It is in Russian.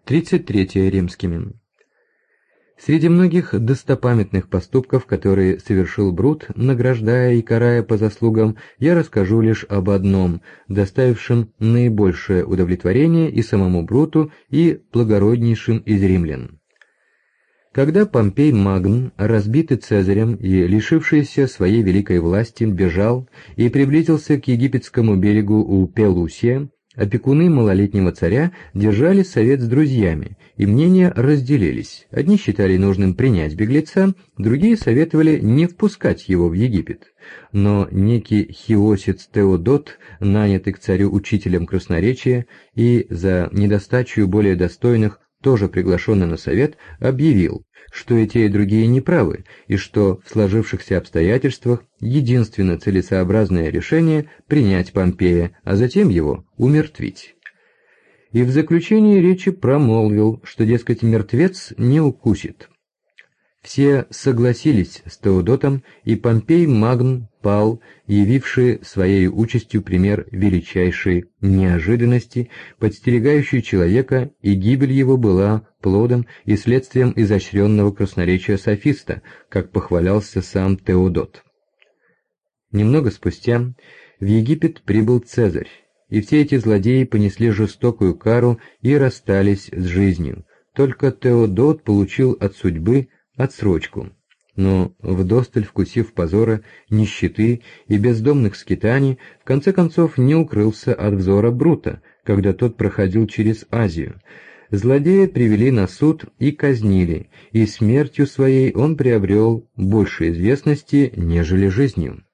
33 римскими. Среди многих достопамятных поступков, которые совершил Брут, награждая и карая по заслугам, я расскажу лишь об одном, доставившем наибольшее удовлетворение и самому Бруту, и благороднейшим из римлян. Когда Помпей Магн, разбитый Цезарем и лишившийся своей великой власти, бежал и приблизился к египетскому берегу у Пелусия, опекуны малолетнего царя держали совет с друзьями, и мнения разделились. Одни считали нужным принять беглеца, другие советовали не впускать его в Египет. Но некий хиосец Теодот, нанятый к царю учителем красноречия и за недостачу более достойных, тоже приглашенный на совет, объявил, что и те, и другие неправы, и что в сложившихся обстоятельствах единственно целесообразное решение принять Помпея, а затем его умертвить. И в заключении речи промолвил, что, дескать, мертвец не укусит. Все согласились с Теодотом, и Помпей Магн пал, явивший своей участью пример величайшей неожиданности, подстерегающей человека, и гибель его была плодом и следствием изощренного красноречия софиста, как похвалялся сам Теодот. Немного спустя в Египет прибыл Цезарь, и все эти злодеи понесли жестокую кару и расстались с жизнью. Только Теодот получил от судьбы отсрочку, но, вдосталь вкусив позора, нищеты и бездомных скитаний, в конце концов не укрылся от взора Брута, когда тот проходил через Азию. Злодея привели на суд и казнили, и смертью своей он приобрел больше известности, нежели жизнью.